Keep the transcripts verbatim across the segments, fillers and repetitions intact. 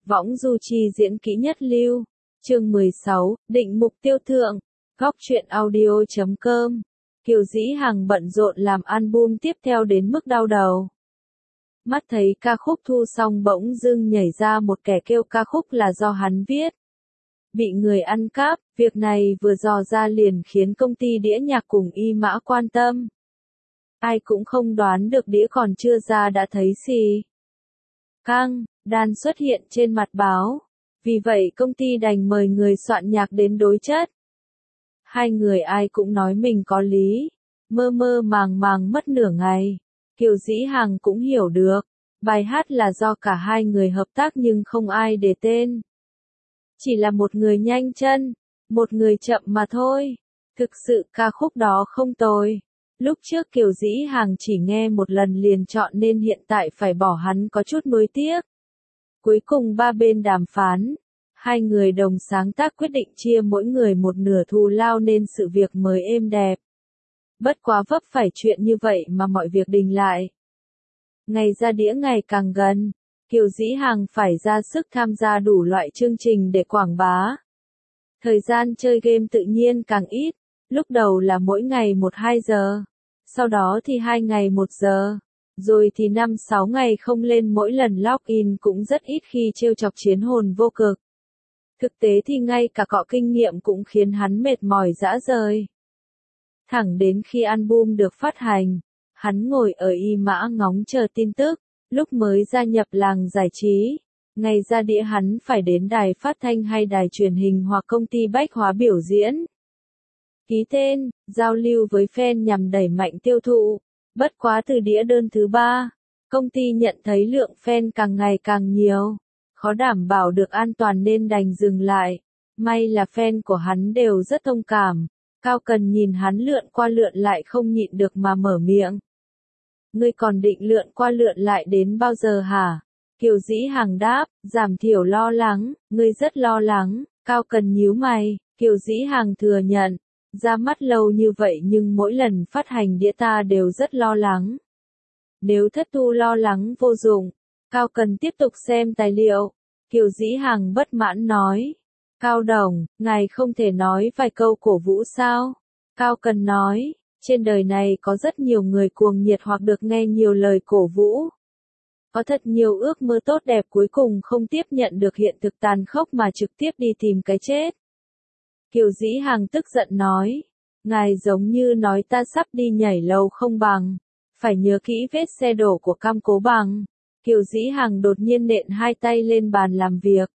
Võng du chi diễn kỹ nhất lưu. Chương mười sáu, định mục tiêu thượng. Góc truyện audio chấm com. Kiều Dĩ Hằng bận rộn làm album tiếp theo đến mức đau đầu. Mắt thấy ca khúc thu xong bỗng dưng nhảy ra một kẻ kêu ca khúc là do hắn viết. Bị người ăn cắp, việc này vừa dò ra liền khiến công ty đĩa nhạc cùng Y Mã quan tâm. Ai cũng không đoán được đĩa còn chưa ra đã thấy xì. Căng, đan xuất hiện trên mặt báo. Vì vậy công ty đành mời người soạn nhạc đến đối chất. Hai người ai cũng nói mình có lý. Mơ mơ màng màng mất nửa ngày. Kiều Dĩ Hằng cũng hiểu được. Bài hát là do cả hai người hợp tác nhưng không ai để tên. Chỉ là một người nhanh chân, một người chậm mà thôi. Thực sự ca khúc đó không tồi. Lúc trước Kiều Dĩ Hằng chỉ nghe một lần liền chọn nên hiện tại phải bỏ hắn có chút nuối tiếc. Cuối cùng ba bên đàm phán. Hai người đồng sáng tác quyết định chia mỗi người một nửa thù lao nên sự việc mới êm đẹp. Bất quá vấp phải chuyện như vậy mà mọi việc đình lại. Ngày ra đĩa ngày càng gần. Kiều Dĩ Hằng phải ra sức tham gia đủ loại chương trình để quảng bá. Thời gian chơi game tự nhiên càng ít. Lúc đầu là mỗi ngày một hai giờ. Sau đó thì hai ngày một giờ. Rồi thì năm sáu ngày không lên, mỗi lần login cũng rất ít khi trêu chọc chiến hồn vô cực. Thực tế thì ngay cả cọ kinh nghiệm cũng khiến hắn mệt mỏi rã rời. Thẳng đến khi album được phát hành, hắn ngồi ở Y Mã ngóng chờ tin tức. Lúc mới gia nhập làng giải trí, ngày ra đĩa hắn phải đến đài phát thanh hay đài truyền hình hoặc công ty bách hóa biểu diễn. Ký tên, giao lưu với fan nhằm đẩy mạnh tiêu thụ. Bất quá từ đĩa đơn thứ ba, công ty nhận thấy lượng fan càng ngày càng nhiều. Khó đảm bảo được an toàn nên đành dừng lại. May là fan của hắn đều rất thông cảm. Cao Cần nhìn hắn lượn qua lượn lại không nhịn được mà mở miệng. Ngươi còn định lượn qua lượn lại đến bao giờ hả? Kiều Dĩ Hằng đáp, giảm thiểu lo lắng, ngươi rất lo lắng. Cao Cần nhíu mày, Kiều Dĩ Hằng thừa nhận. Ra mắt lâu như vậy nhưng mỗi lần phát hành đĩa ta đều rất lo lắng. Nếu thất thu lo lắng vô dụng. Cao Cần tiếp tục xem tài liệu. Kiều Dĩ Hằng bất mãn nói. Cao Đồng, ngài không thể nói vài câu cổ vũ sao? Cao Cần nói. Trên đời này có rất nhiều người cuồng nhiệt hoặc được nghe nhiều lời cổ vũ. Có thật nhiều ước mơ tốt đẹp cuối cùng không tiếp nhận được hiện thực tàn khốc mà trực tiếp đi tìm cái chết. Kiều Dĩ Hằng tức giận nói. Ngài giống như nói ta sắp đi nhảy lầu không bằng. Phải nhớ kỹ vết xe đổ của Cam Cố Bằng. Kiều Dĩ Hằng đột nhiên nện hai tay lên bàn làm việc.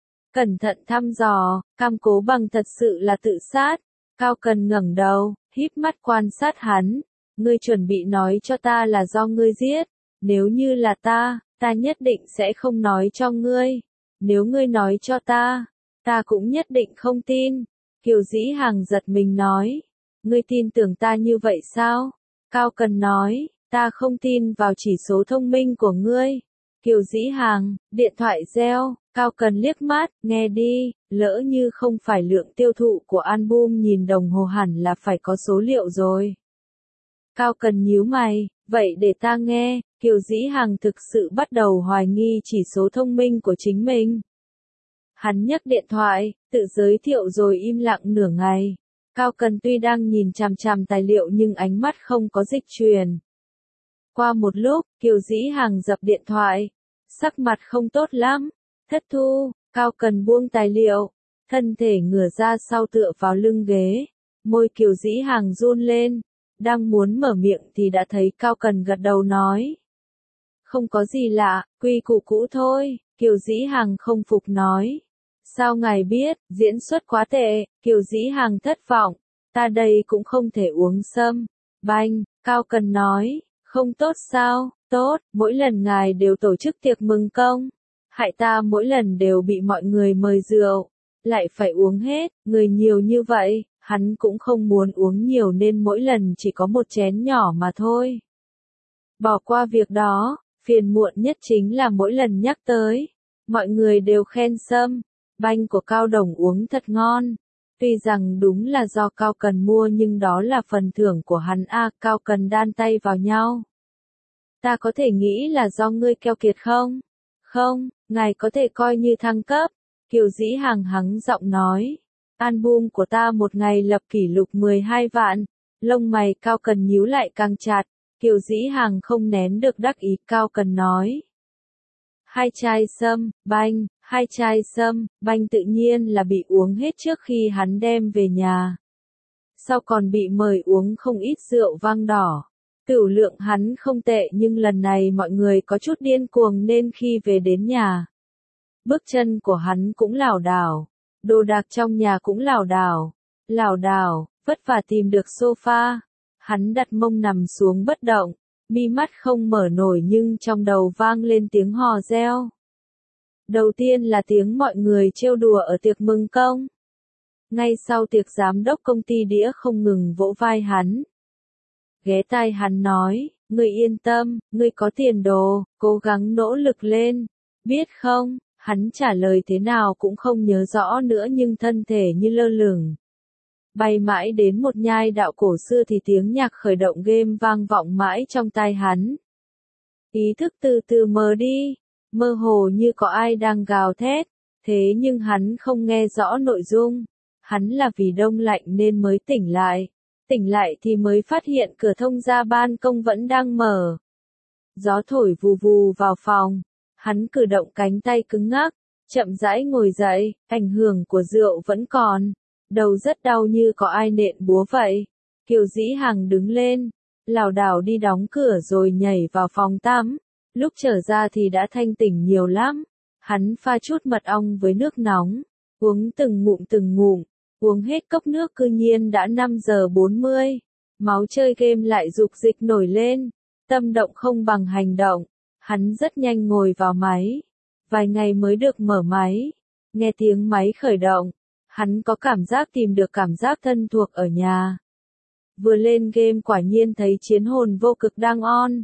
Cẩn thận thăm dò, Cam Cố Bằng thật sự là tự sát. Cao Cần ngẩng đầu, híp mắt quan sát hắn. Ngươi chuẩn bị nói cho ta là do ngươi giết. Nếu như là ta, ta nhất định sẽ không nói cho ngươi. Nếu ngươi nói cho ta, ta cũng nhất định không tin. Kiều Dĩ Hằng giật mình nói. Ngươi tin tưởng ta như vậy sao? Cao Cần nói, ta không tin vào chỉ số thông minh của ngươi. Kiều Dĩ Hằng, điện thoại reo. Cao Cần liếc mắt, nghe đi, lỡ như không phải lượng tiêu thụ của album nhìn đồng hồ hẳn là phải có số liệu rồi. Cao Cần nhíu mày, vậy để ta nghe. Kiều Dĩ Hằng thực sự bắt đầu hoài nghi chỉ số thông minh của chính mình. Hắn nhấc điện thoại, tự giới thiệu rồi im lặng nửa ngày. Cao Cần tuy đang nhìn chằm chằm tài liệu nhưng ánh mắt không có dịch chuyển. Qua một lúc, Kiều Dĩ Hằng dập điện thoại. Sắc mặt không tốt lắm. Thất thu, Cao Cần buông tài liệu. Thân thể ngửa ra sau tựa vào lưng ghế. Môi Kiều Dĩ Hằng run lên. Đang muốn mở miệng thì đã thấy Cao Cần gật đầu nói. Không có gì lạ, quy củ cũ thôi. Kiều Dĩ Hằng không phục nói. Sao ngài biết, diễn xuất quá tệ. Kiều Dĩ Hằng thất vọng. Ta đây cũng không thể uống sâm. Banh, Cao Cần nói. Không tốt sao? Tốt, mỗi lần ngài đều tổ chức tiệc mừng công. Hại ta mỗi lần đều bị mọi người mời rượu. Lại phải uống hết, người nhiều như vậy, hắn cũng không muốn uống nhiều nên mỗi lần chỉ có một chén nhỏ mà thôi. Bỏ qua việc đó, phiền muộn nhất chính là mỗi lần nhắc tới. Mọi người đều khen sâm, banh của Cao Đồng uống thật ngon. Tuy rằng đúng là do Cao Cần mua nhưng đó là phần thưởng của hắn a. Cao Cần đan tay vào nhau. Ta có thể nghĩ là do ngươi keo kiệt không? Không, Ngài có thể coi như thăng cấp. Kiều Dĩ Hằng hắng giọng nói. Album của ta một ngày lập kỷ lục mười hai vạn. Lông mày Cao Cần nhíu lại càng chặt. Kiều Dĩ Hằng không nén được đắc ý. Cao Cần nói. Hai chai sâm, banh, hai chai sâm, banh tự nhiên là bị uống hết trước khi hắn đem về nhà. Sau còn bị mời uống không ít rượu vang đỏ. Cửu lượng hắn không tệ nhưng lần này mọi người có chút điên cuồng nên khi về đến nhà. Bước chân của hắn cũng lảo đảo. Đồ đạc trong nhà cũng lảo đảo. Lảo đảo, vất vả tìm được sofa. Hắn đặt mông nằm xuống bất động. Mi mắt không mở nổi nhưng trong đầu vang lên tiếng hò reo. Đầu tiên là tiếng mọi người trêu đùa ở tiệc mừng công. Ngay sau tiệc giám đốc công ty đĩa không ngừng vỗ vai hắn. Ghé tai hắn nói, ngươi yên tâm, ngươi có tiền đồ, cố gắng nỗ lực lên. Biết không, hắn trả lời thế nào cũng không nhớ rõ nữa nhưng thân thể như lơ lửng. Bay mãi đến một nhai đạo cổ xưa thì tiếng nhạc khởi động game vang vọng mãi trong tai hắn. Ý thức từ từ mờ đi, mơ hồ như có ai đang gào thét, thế nhưng hắn không nghe rõ nội dung. Hắn là vì đông lạnh nên mới tỉnh lại. Tỉnh lại thì mới phát hiện cửa thông ra ban công vẫn đang mở. Gió thổi vù vù vào phòng. Hắn cử động cánh tay cứng ngắc, chậm rãi ngồi dậy, ảnh hưởng của rượu vẫn còn. Đầu rất đau như có ai nện búa vậy. Kiều Dĩ Hằng đứng lên, lảo đảo đi đóng cửa rồi nhảy vào phòng tắm. Lúc trở ra thì đã thanh tỉnh nhiều lắm. Hắn pha chút mật ong với nước nóng, uống từng ngụm từng ngụm. Uống hết cốc nước cư nhiên đã năm giờ bốn mươi. Máu chơi game lại dục dịch nổi lên. Tâm động không bằng hành động. Hắn rất nhanh ngồi vào máy. Vài ngày mới được mở máy. Nghe tiếng máy khởi động. Hắn có cảm giác tìm được cảm giác thân thuộc ở nhà. Vừa lên game quả nhiên thấy chiến hồn vô cực đang on.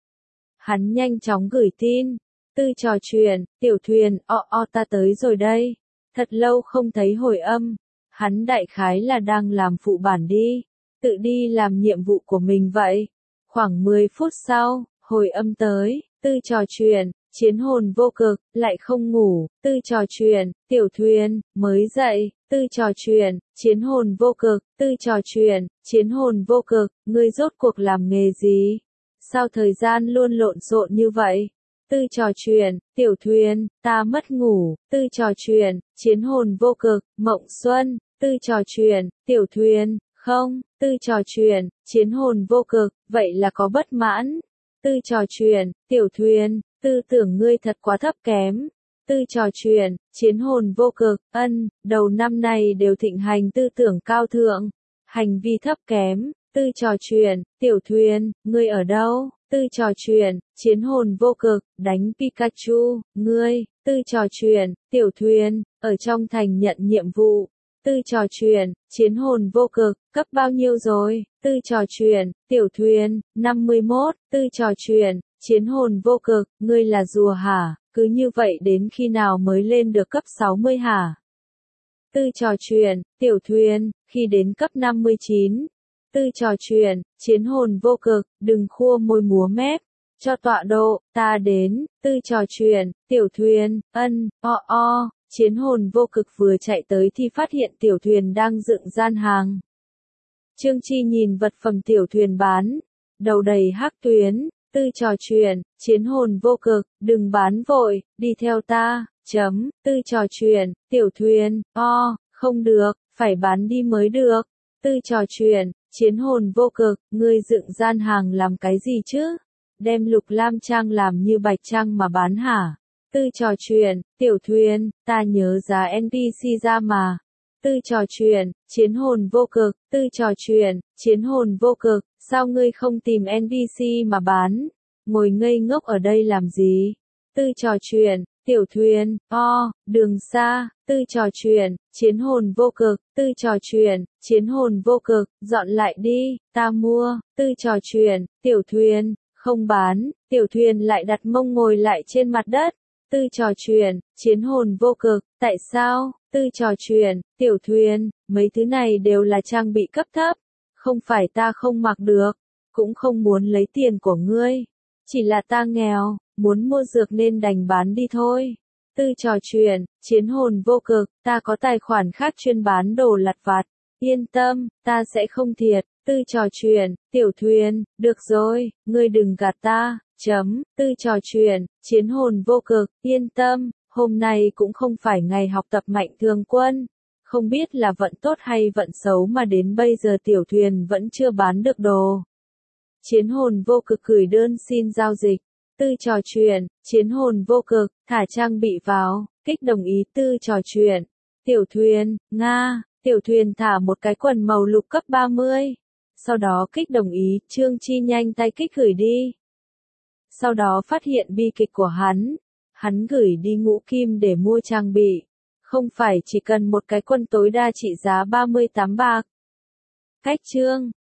Hắn nhanh chóng gửi tin. Tư trò chuyện, tiểu thuyền, o o ta tới rồi đây. Thật lâu không thấy hồi âm. Hắn đại khái là đang làm phụ bản đi, tự đi làm nhiệm vụ của mình vậy. Khoảng mười phút sau, hồi âm tới, tư trò chuyện, chiến hồn vô cực, lại không ngủ, tư trò chuyện, tiểu thuyền, mới dậy, tư trò chuyện, chiến hồn vô cực, tư trò chuyện, chiến hồn vô cực, ngươi rốt cuộc làm nghề gì? Sao thời gian luôn lộn xộn như vậy? Tư trò chuyện, tiểu thuyền, ta mất ngủ, tư trò chuyện, chiến hồn vô cực, mộng xuân. Tư trò chuyện, tiểu thuyền, không, tư trò chuyện, chiến hồn vô cực, vậy là có bất mãn. Tư trò chuyện, tiểu thuyền, tư tưởng ngươi thật quá thấp kém. Tư trò chuyện, chiến hồn vô cực, ân, đầu năm này đều thịnh hành tư tưởng cao thượng, hành vi thấp kém. Tư trò chuyện, tiểu thuyền, ngươi ở đâu? Tư trò chuyện, chiến hồn vô cực, đánh Pikachu, ngươi. Tư trò chuyện, tiểu thuyền, ở trong thành nhận nhiệm vụ. Tư trò chuyện, chiến hồn vô cực, cấp bao nhiêu rồi? Tư trò chuyện, tiểu thuyền, năm mươi mốt. Tư trò chuyện, chiến hồn vô cực, ngươi là rùa hả? Cứ như vậy đến khi nào mới lên được cấp sáu mươi hả? Tư trò chuyện, tiểu thuyền, khi đến cấp năm mươi chín. Tư trò chuyện, chiến hồn vô cực, đừng khua môi múa mép. Cho tọa độ, ta đến. Tư trò chuyện, tiểu thuyền, ân, o o. Chiến hồn vô cực vừa chạy tới thì phát hiện tiểu thuyền đang dựng gian hàng. Trương Chi nhìn vật phẩm tiểu thuyền bán, đầu đầy hắc tuyến. Tư trò chuyện, chiến hồn vô cực, đừng bán vội, đi theo ta, chấm. Tư trò chuyện, tiểu thuyền, o, không được, phải bán đi mới được. Tư trò chuyện, chiến hồn vô cực, ngươi dựng gian hàng làm cái gì chứ? Đem lục lam trang làm như bạch trang mà bán hả? Tư trò chuyện, tiểu thuyền, ta nhớ giá en pê xê ra mà. Tư trò chuyện, chiến hồn vô cực, tư trò chuyện, chiến hồn vô cực, sao ngươi không tìm en pê xê mà bán? Ngồi ngây ngốc ở đây làm gì? Tư trò chuyện, tiểu thuyền, o, đường xa. Tư trò chuyện, chiến hồn vô cực, tư trò chuyện, chiến hồn vô cực, dọn lại đi, ta mua. Tư trò chuyện, tiểu thuyền, không bán. Tiểu thuyền lại đặt mông ngồi lại trên mặt đất. Tư trò chuyện, chiến hồn vô cực, tại sao? Tư trò chuyện, tiểu thuyền, mấy thứ này đều là trang bị cấp thấp. Không phải ta không mặc được, cũng không muốn lấy tiền của ngươi. Chỉ là ta nghèo, muốn mua dược nên đành bán đi thôi. Tư trò chuyện, chiến hồn vô cực, ta có tài khoản khác chuyên bán đồ lặt vặt. Yên tâm, ta sẽ không thiệt. Tư trò chuyện, tiểu thuyền, được rồi, ngươi đừng gạt ta. Chấm, tư trò chuyện, chiến hồn vô cực, yên tâm, hôm nay cũng không phải ngày học tập mạnh thường quân. Không biết là vận tốt hay vận xấu mà đến bây giờ tiểu thuyền vẫn chưa bán được đồ. Chiến hồn vô cực gửi đơn xin giao dịch. Tư trò chuyện, chiến hồn vô cực, thả trang bị vào, kích đồng ý tư trò chuyện. Tiểu thuyền, Nga, tiểu thuyền thả một cái quần màu lục cấp ba mươi. Sau đó kích đồng ý, Trương Chi nhanh tay kích gửi đi. Sau đó phát hiện bi kịch của hắn. Hắn gửi đi Ngũ Kim để mua trang bị. Không phải chỉ cần một cái quân tối đa trị giá ba mươi tám bạc. Cách chương